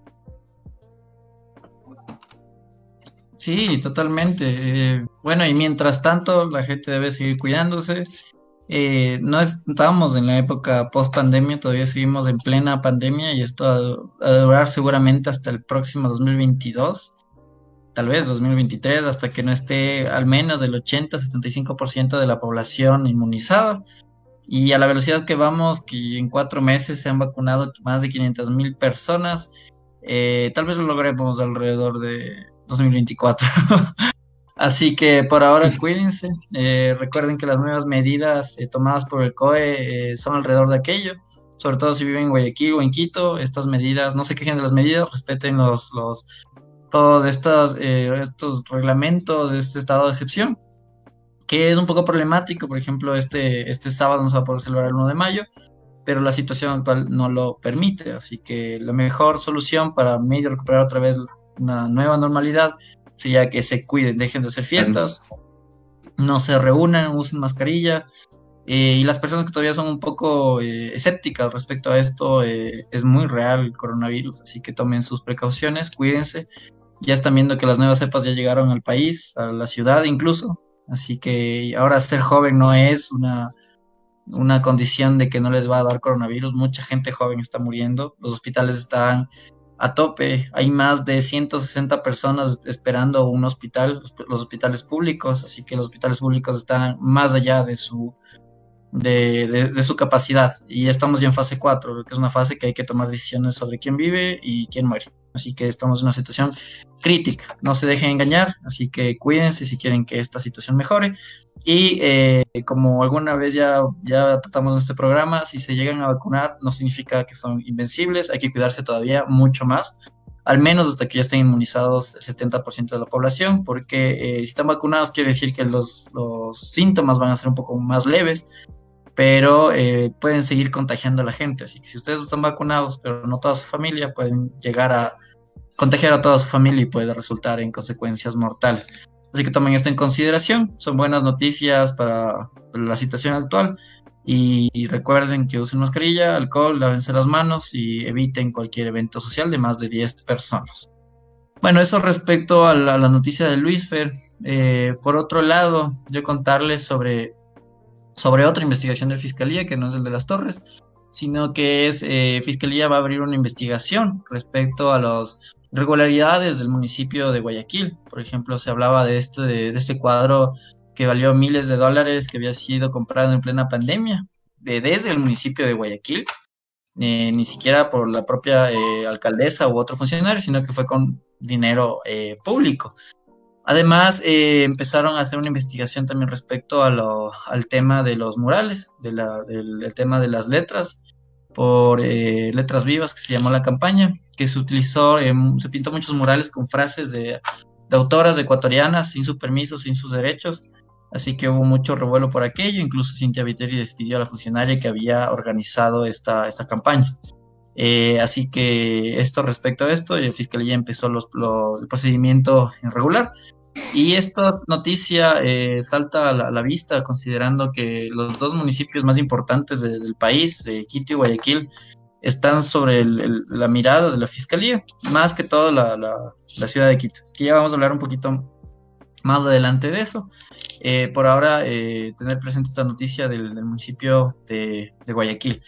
Sí, totalmente. Eh, bueno, y mientras tanto, la gente debe seguir cuidándose. Eh, no es- estábamos en la época post pandemia, todavía seguimos en plena pandemia y esto va a, a durar seguramente hasta el próximo dos mil veintidós, tal vez dos mil veintitrés, hasta que no esté al menos el ochenta-setenta y cinco por ciento de la población inmunizada. Y a la velocidad que vamos, que en cuatro meses se han vacunado más de quinientas mil personas, eh, tal vez lo logremos alrededor de dos mil veinticuatro. Así que por ahora cuídense. Eh, recuerden que las nuevas medidas eh, tomadas por el C O E eh, son alrededor de aquello. Sobre todo si viven en Guayaquil o en Quito, estas medidas, no se quejen de las medidas, respeten los, los, todos estos, eh, estos reglamentos de este estado de excepción, que es un poco problemático. Por ejemplo, este, este sábado no se va a poder celebrar el uno de mayo, pero la situación actual no lo permite. Así que la mejor solución para medio recuperar otra vez una nueva normalidad sería que se cuiden, dejen de hacer fiestas, no se reúnan, usen mascarilla. Eh, y las personas que todavía son un poco eh, escépticas respecto a esto, eh, es muy real el coronavirus, así que tomen sus precauciones, cuídense. Ya están viendo que las nuevas cepas ya llegaron al país, a la ciudad incluso, así que ahora ser joven no es una, una condición de que no les va a dar coronavirus. Mucha gente joven está muriendo, los hospitales están a tope, hay más de ciento sesenta personas esperando un hospital, los, los hospitales públicos, así que los hospitales públicos están más allá de su, de, de, de su capacidad, y ya estamos ya en fase cuatro, que es una fase que hay que tomar decisiones sobre quién vive y quién muere. Así que estamos en una situación crítica, no se dejen engañar, así que cuídense si quieren que esta situación mejore. Y eh, como alguna vez ya, ya tratamos en este programa, si se llegan a vacunar no significa que son invencibles, hay que cuidarse todavía mucho más, al menos hasta que ya estén inmunizados el setenta por ciento de la población, porque eh, si están vacunados quiere decir que los, los síntomas van a ser un poco más leves, pero eh, pueden seguir contagiando a la gente. Así que si ustedes están vacunados, pero no toda su familia, pueden llegar a contagiar a toda su familia y puede resultar en consecuencias mortales. Así que tomen esto en consideración. Son buenas noticias para la situación actual. Y, y recuerden que usen mascarilla, alcohol, lávense las manos y eviten cualquier evento social de más de diez personas. Bueno, eso respecto a la, a la noticia de Luisfer. Eh, por otro lado, yo contarles sobre... sobre otra investigación de Fiscalía, que no es el de las Torres, sino que es, eh, Fiscalía va a abrir una investigación respecto a las irregularidades del municipio de Guayaquil. Por ejemplo, se hablaba de este, de, de este cuadro que valió miles de dólares, que había sido comprado en plena pandemia, de, desde el municipio de Guayaquil, eh, ni siquiera por la propia eh, alcaldesa u otro funcionario, sino que fue con dinero eh, público. Además, eh, empezaron a hacer una investigación también respecto a lo, al tema de los murales, de la, del, el tema de las letras, por eh, Letras Vivas, que se llamó la campaña, que se utilizó, eh, se pintó muchos murales con frases de, de autoras ecuatorianas sin su permiso, sin sus derechos, así que hubo mucho revuelo por aquello. Incluso Cintia Viteri despidió a la funcionaria que había organizado esta, esta campaña. Eh, así que esto respecto a esto, la Fiscalía empezó los, los, el procedimiento irregular. Y esta noticia eh, salta a la, a la vista, considerando que los dos municipios más importantes de, del país, de Quito y Guayaquil, están sobre el, el, la mirada de la Fiscalía, más que todo la, la, la ciudad de Quito, que ya vamos a hablar un poquito más adelante de eso. Eh, por ahora, eh, tener presente esta noticia del, del municipio de, de Guayaquil,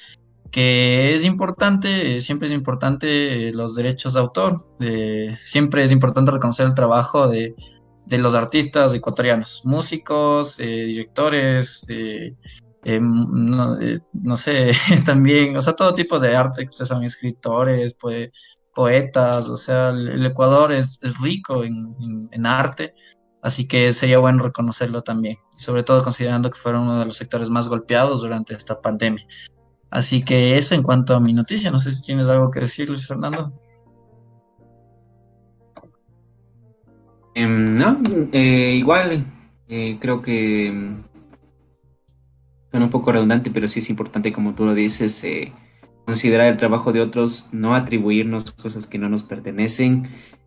que es importante, eh, siempre es importante eh, los derechos de autor, eh, siempre es importante reconocer el trabajo de de los artistas ecuatorianos, músicos, eh, directores, eh, eh, no, eh, no sé, también, o sea, todo tipo de arte, que ustedes son escritores, poe- poetas, o sea, el, el Ecuador es, es rico en, en, en arte, así que sería bueno reconocerlo también, sobre todo considerando que fueron uno de los sectores más golpeados durante esta pandemia. Así que eso en cuanto a mi noticia. No sé si tienes algo que decir, Luis Fernando. Eh, no, eh, igual, eh, creo que suena un poco redundante, pero sí es importante, como tú lo dices, eh, considerar el trabajo de otros, no atribuirnos cosas que no nos pertenecen,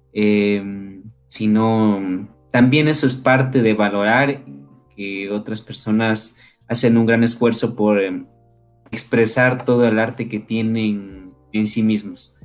eh, sino también eso es parte de valorar que otras personas hacen un gran esfuerzo por eh, expresar todo el arte que tienen en sí mismos.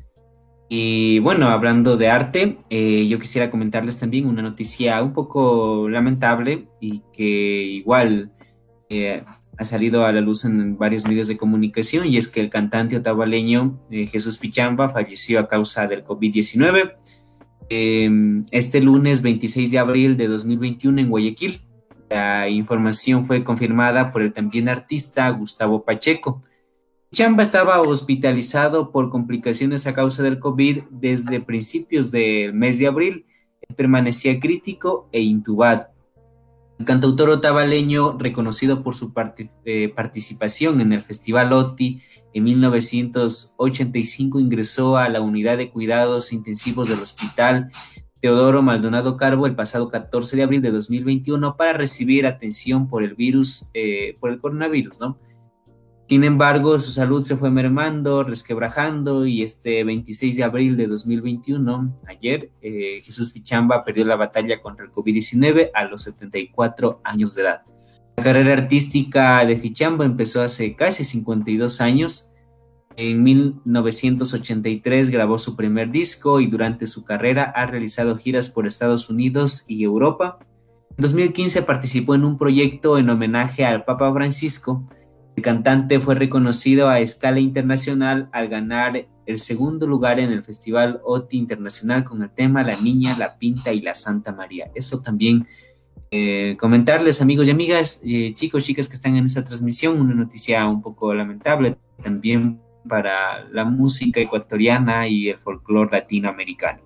Y bueno, hablando de arte, eh, yo quisiera comentarles también una noticia un poco lamentable y que igual eh, ha salido a la luz en varios medios de comunicación, y es que el cantante otavaleño eh, Jesús Pichamba falleció a causa del COVID diecinueve eh, este lunes veintiséis de abril de dos mil veintiuno en Guayaquil. La información fue confirmada por el también artista Gustavo Pacheco. Pichamba estaba hospitalizado por complicaciones a causa del COVID desde principios del mes de abril. Él permanecía crítico e intubado. El cantautor otavaleño, reconocido por su part- eh, participación en el Festival OTI en mil novecientos ochenta y cinco, ingresó a la unidad de cuidados intensivos del Hospital Teodoro Maldonado Carbo el pasado catorce de abril de dos mil veintiuno para recibir atención por el virus, eh, por el coronavirus, ¿no? Sin embargo, su salud se fue mermando, resquebrajando, y este veintiséis de abril de dos mil veintiuno, ayer, eh, Jesús Pichamba perdió la batalla contra el COVID diecinueve a los setenta y cuatro años de edad. La carrera artística de Pichamba empezó hace casi cincuenta y dos años. En mil novecientos ochenta y tres grabó su primer disco y durante su carrera ha realizado giras por Estados Unidos y Europa. En dos mil quince participó en un proyecto en homenaje al Papa Francisco. El cantante fue reconocido a escala internacional al ganar el segundo lugar en el Festival OTI Internacional con el tema La Niña, la Pinta y la Santa María. Eso también eh, comentarles, amigos y amigas, eh, chicos, chicas que están en esta transmisión, una noticia un poco lamentable también para la música ecuatoriana y el folclore latinoamericano.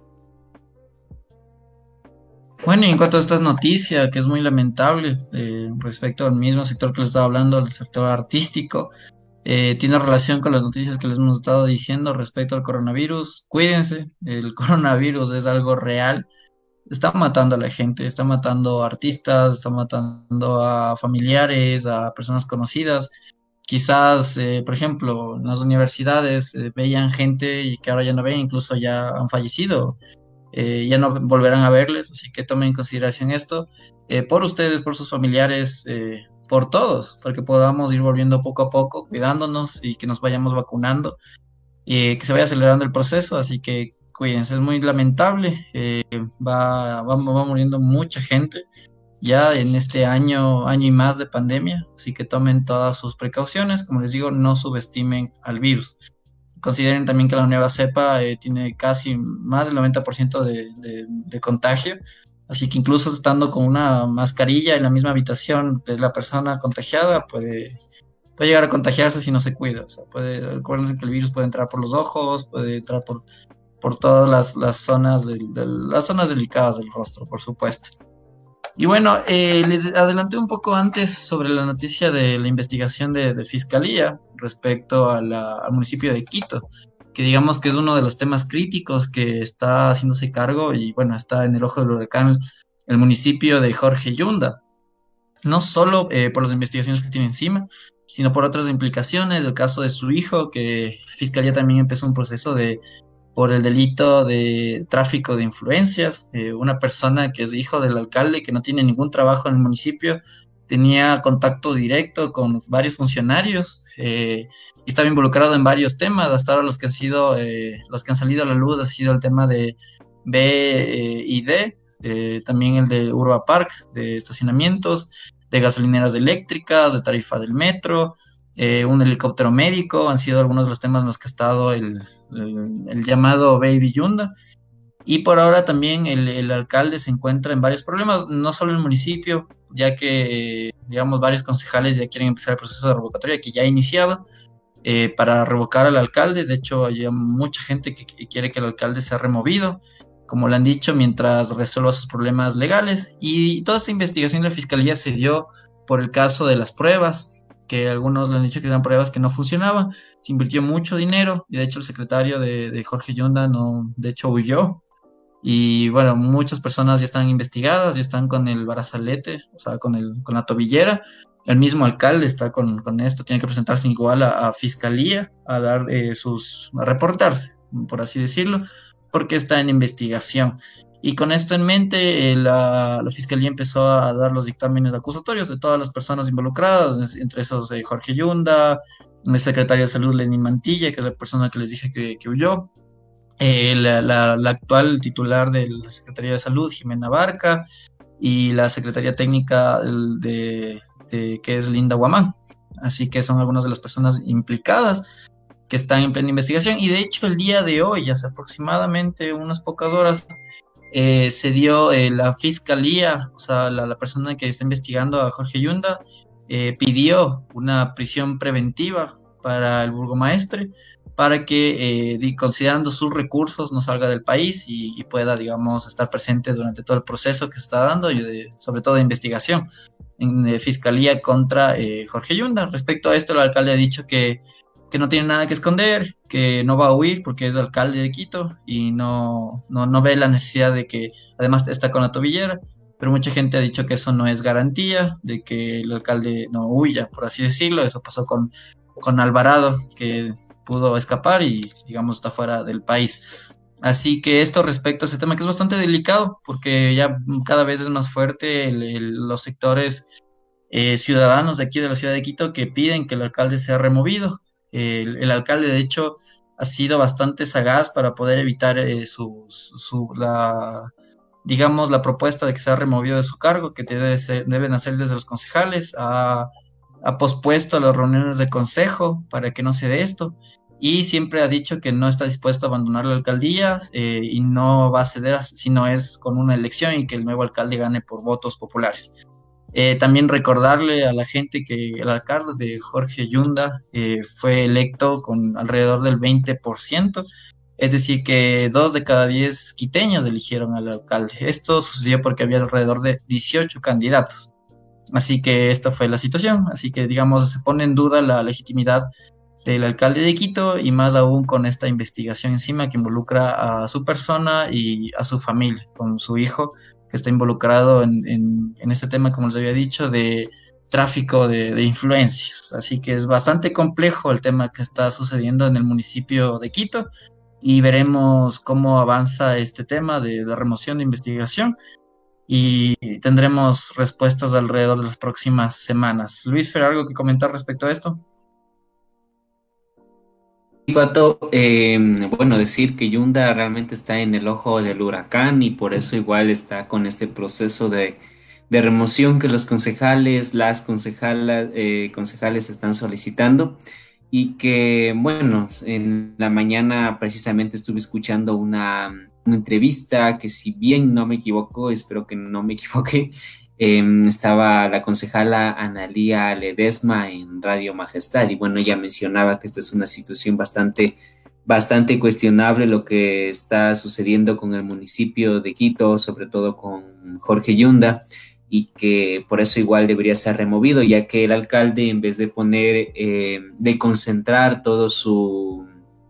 Bueno, y en cuanto a esta noticia, que es muy lamentable eh, respecto al mismo sector que les estaba hablando, el sector artístico, eh, tiene relación con las noticias que les hemos estado diciendo respecto al coronavirus. Cuídense, el coronavirus es algo real, está matando a la gente, está matando a artistas, está matando a familiares, a personas conocidas. Quizás, eh, por ejemplo, en las universidades eh, veían gente y que ahora ya no ven, incluso ya han fallecido. Eh, ya no volverán a verles, así que tomen en consideración esto, eh, por ustedes, por sus familiares, eh, por todos, porque podamos ir volviendo poco a poco, cuidándonos y que nos vayamos vacunando, y que se vaya acelerando el proceso, así que cuídense, es muy lamentable, eh, va, va, va muriendo mucha gente ya en este año, año y más de pandemia, así que tomen todas sus precauciones, como les digo, no subestimen al virus. Consideren también que la nueva cepa eh, tiene casi más del noventa por ciento de, de, de contagio, así que incluso estando con una mascarilla en la misma habitación de la persona contagiada, puede, puede llegar a contagiarse si no se cuida. O sea, puede, recuerden que el virus puede entrar por los ojos, puede entrar por, por todas las, las, zonas de, de, las zonas delicadas del rostro, por supuesto. Y bueno, eh, les adelanté un poco antes sobre la noticia de la investigación de, de Fiscalía respecto a la, al municipio de Quito, que digamos que es uno de los temas críticos que está haciéndose cargo y bueno, está en el ojo del huracán el municipio de Jorge Yunda, no solo eh, por las investigaciones que tiene encima, sino por otras implicaciones, el caso de su hijo, que Fiscalía también empezó un proceso de por el delito de tráfico de influencias, eh, una persona que es hijo del alcalde, que no tiene ningún trabajo en el municipio, tenía contacto directo con varios funcionarios, eh, y estaba involucrado en varios temas. Hasta ahora los que han sido, eh, los que han salido a la luz ha sido el tema de B I D, eh, también el de Urba Park, de estacionamientos, de gasolineras eléctricas, de tarifa del metro, Eh, un helicóptero médico, han sido algunos de los temas en los que ha estado el, el, el llamado Baby Yunda. Y por ahora también el, el alcalde se encuentra en varios problemas, no solo en el municipio, ya que, digamos, varios concejales ya quieren empezar el proceso de revocatoria que ya ha iniciado eh, para revocar al alcalde. De hecho, hay mucha gente que, que quiere que el alcalde sea removido, como le han dicho, mientras resuelva sus problemas legales. Y toda esta investigación de la fiscalía se dio por el caso de las pruebas, que algunos le han dicho que eran pruebas que no funcionaban. Se invirtió mucho dinero y de hecho el secretario de, de Jorge Yunda no, de hecho huyó. Y bueno, muchas personas ya están investigadas, ya están con el brazalete, o sea, con, el, con la tobillera, el mismo alcalde está con, con esto, tiene que presentarse igual a, a fiscalía, a dar eh, sus, a reportarse, por así decirlo, porque está en investigación. Y con esto en mente, eh, la, la fiscalía empezó a dar los dictámenes acusatorios de todas las personas involucradas, entre esos eh, Jorge Yunda, el secretario de Salud Lenín Mantilla, que es la persona que les dije que, que huyó, eh, la, la, la actual titular de la Secretaría de Salud, Jimena Barca, y la secretaria técnica de, de, que es Linda Guamán. Así que son algunas de las personas implicadas que están en plena investigación. Y de hecho el día de hoy, hace aproximadamente unas pocas horas, eh, se dio eh, la fiscalía, o sea, la, la persona que está investigando a Jorge Yunda, eh, pidió una prisión preventiva para el burgomaestre, para que, eh, considerando sus recursos, no salga del país y, y pueda, digamos, estar presente durante todo el proceso que está dando, y de, sobre todo de investigación en de fiscalía contra eh, Jorge Yunda. Respecto a esto, el alcalde ha dicho que, que no tiene nada que esconder, que no va a huir porque es alcalde de Quito y no, no, no ve la necesidad de que, además está con la tobillera, pero mucha gente ha dicho que eso no es garantía de que el alcalde no huya, por así decirlo. Eso pasó con, con Alvarado, que pudo escapar y, digamos, está fuera del país. Así que esto respecto a ese tema, que es bastante delicado, porque ya cada vez es más fuerte el, el, los sectores eh, ciudadanos de aquí de la ciudad de Quito que piden que el alcalde sea removido. El, el alcalde, de hecho, ha sido bastante sagaz para poder evitar eh, su, su, su, la, digamos, la propuesta de que sea removido de su cargo, que debe ser, deben hacer desde los concejales. Ha, ha pospuesto las reuniones de consejo para que no se dé esto, y siempre ha dicho que no está dispuesto a abandonar la alcaldía eh, y no va a ceder si no es con una elección y que el nuevo alcalde gane por votos populares. Eh, también recordarle a la gente que el alcalde de Jorge Yunda eh, fue electo con alrededor del veinte por ciento, es decir que dos de cada diez quiteños eligieron al alcalde. Esto sucedió porque había alrededor de dieciocho candidatos. Así que esta fue la situación, así que, digamos, se pone en duda la legitimidad del alcalde de Quito, y más aún con esta investigación encima que involucra a su persona y a su familia, con su hijo, que está involucrado en, en, en este tema, como les había dicho, de tráfico de, de influencias. Así que es bastante complejo el tema que está sucediendo en el municipio de Quito, y veremos cómo avanza este tema de la remoción de investigación, y tendremos respuestas alrededor de las próximas semanas. Luis Fer, ¿algo que comentar respecto a esto? Pato, eh, bueno, decir que Yunda realmente está en el ojo del huracán, y por eso igual está con este proceso de, de remoción que los concejales, las concejalas, eh, concejales están solicitando, y que, bueno, en la mañana precisamente estuve escuchando una... una entrevista que, si bien no me equivoco, espero que no me equivoque, eh, estaba la concejala Analía Ledesma en Radio Majestad, y bueno, ella mencionaba que esta es una situación bastante, bastante cuestionable, lo que está sucediendo con el municipio de Quito, sobre todo con Jorge Yunda, y que por eso igual debería ser removido, ya que el alcalde, en vez de poner, eh, de concentrar todo su...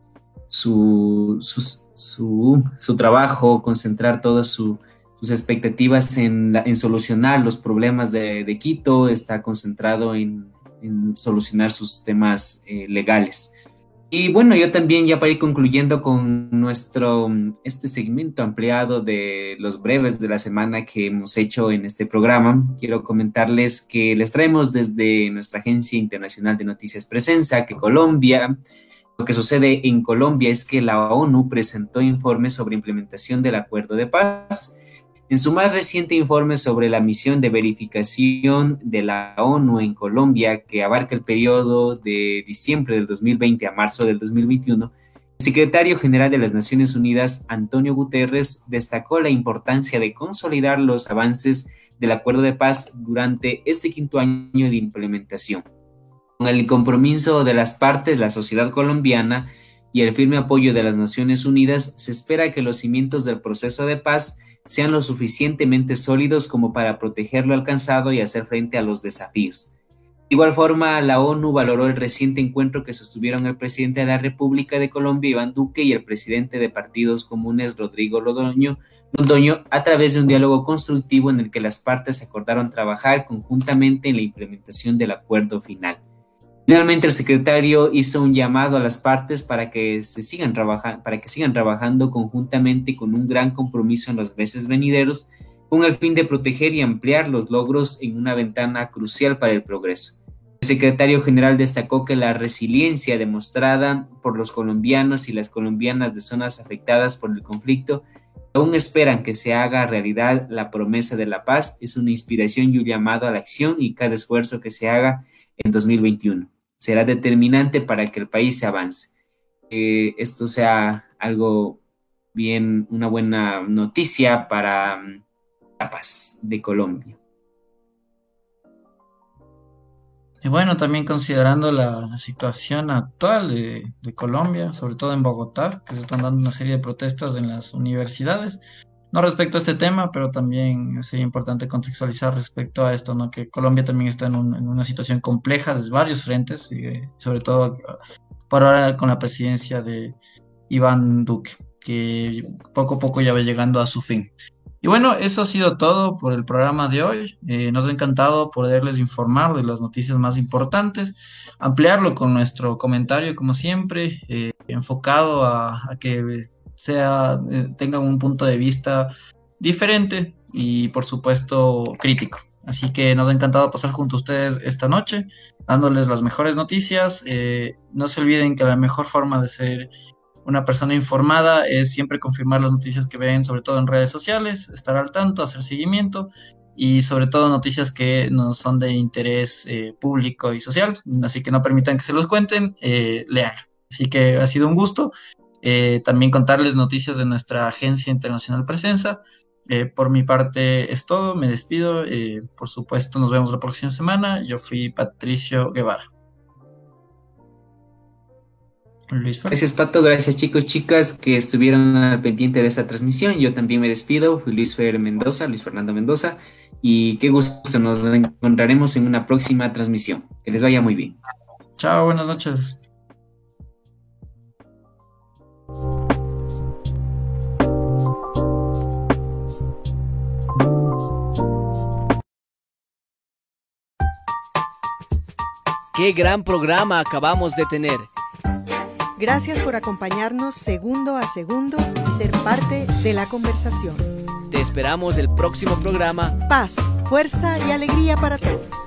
Su, su, su, su trabajo, concentrar todas su, sus expectativas en, la, en solucionar los problemas de, de Quito, está concentrado en, en solucionar sus temas eh, legales. Y bueno, yo también, ya para ir concluyendo con nuestro, este segmento ampliado de los breves de la semana que hemos hecho en este programa, quiero comentarles que les traemos desde nuestra agencia internacional de noticias Presensa que Colombia... Lo que sucede en Colombia es que la ONU presentó informes sobre implementación del Acuerdo de Paz. En su más reciente informe sobre la misión de verificación de la ONU en Colombia, que abarca el periodo de diciembre del dos mil veinte a marzo del dos mil veintiuno, el secretario general de las Naciones Unidas, Antonio Guterres, destacó la importancia de consolidar los avances del Acuerdo de Paz durante este quinto año de implementación. Con el compromiso de las partes, la sociedad colombiana y el firme apoyo de las Naciones Unidas, se espera que los cimientos del proceso de paz sean lo suficientemente sólidos como para proteger lo alcanzado y hacer frente a los desafíos. De igual forma, la ONU valoró el reciente encuentro que sostuvieron el presidente de la República de Colombia, Iván Duque, y el presidente de Partidos Comunes, Rodrigo Londoño, Londoño a través de un diálogo constructivo en el que las partes acordaron trabajar conjuntamente en la implementación del acuerdo final. Finalmente, el secretario hizo un llamado a las partes para que se sigan trabajando, para que sigan trabajando conjuntamente con un gran compromiso en los meses venideros, con el fin de proteger y ampliar los logros en una ventana crucial para el progreso. El secretario general destacó que la resiliencia demostrada por los colombianos y las colombianas de zonas afectadas por el conflicto, que aún esperan que se haga realidad la promesa de la paz, es una inspiración y un llamado a la acción, y cada esfuerzo que se haga en dos mil veintiuno será determinante para que el país se avance. Eh, esto sea algo bien, una buena noticia para um, la paz de Colombia. Y bueno, también considerando la situación actual de, de Colombia, sobre todo en Bogotá, que se están dando una serie de protestas en las universidades, no respecto a este tema, pero también sería importante contextualizar respecto a esto, ¿no? Que Colombia también está en, un, en una situación compleja desde varios frentes, y sobre todo por ahora con la presidencia de Iván Duque, que poco a poco ya va llegando a su fin. Y bueno, eso ha sido todo por el programa de hoy. Eh, nos ha encantado poderles informar de las noticias más importantes, ampliarlo con nuestro comentario, como siempre, eh, enfocado a, a que sea eh, tengan un punto de vista diferente y, por supuesto, crítico. Así que nos ha encantado pasar junto a ustedes esta noche, dándoles las mejores noticias. Eh, no se olviden que la mejor forma de ser una persona informada es siempre confirmar las noticias que ven, sobre todo en redes sociales, estar al tanto, hacer seguimiento y sobre todo noticias que no son de interés eh, público y social, así que no permitan que se los cuenten, eh, lean. Así que ha sido un gusto. Eh, también contarles noticias de nuestra Agencia Internacional Presenza. Eh, por mi parte es todo, me despido. Eh, por supuesto, nos vemos la próxima semana. Yo fui Patricio Guevara. Luis. Gracias, Pato. Gracias, chicos, chicas, que estuvieron al pendiente de esta transmisión. Yo también me despido. Fui Luis Fer Mendoza, Luis Fernando Mendoza. Y qué gusto, nos encontraremos en una próxima transmisión. Que les vaya muy bien. Chao, buenas noches. ¡Qué gran programa acabamos de tener! Gracias por acompañarnos segundo a segundo y ser parte de la conversación. Te esperamos el próximo programa. Paz, fuerza y alegría para todos.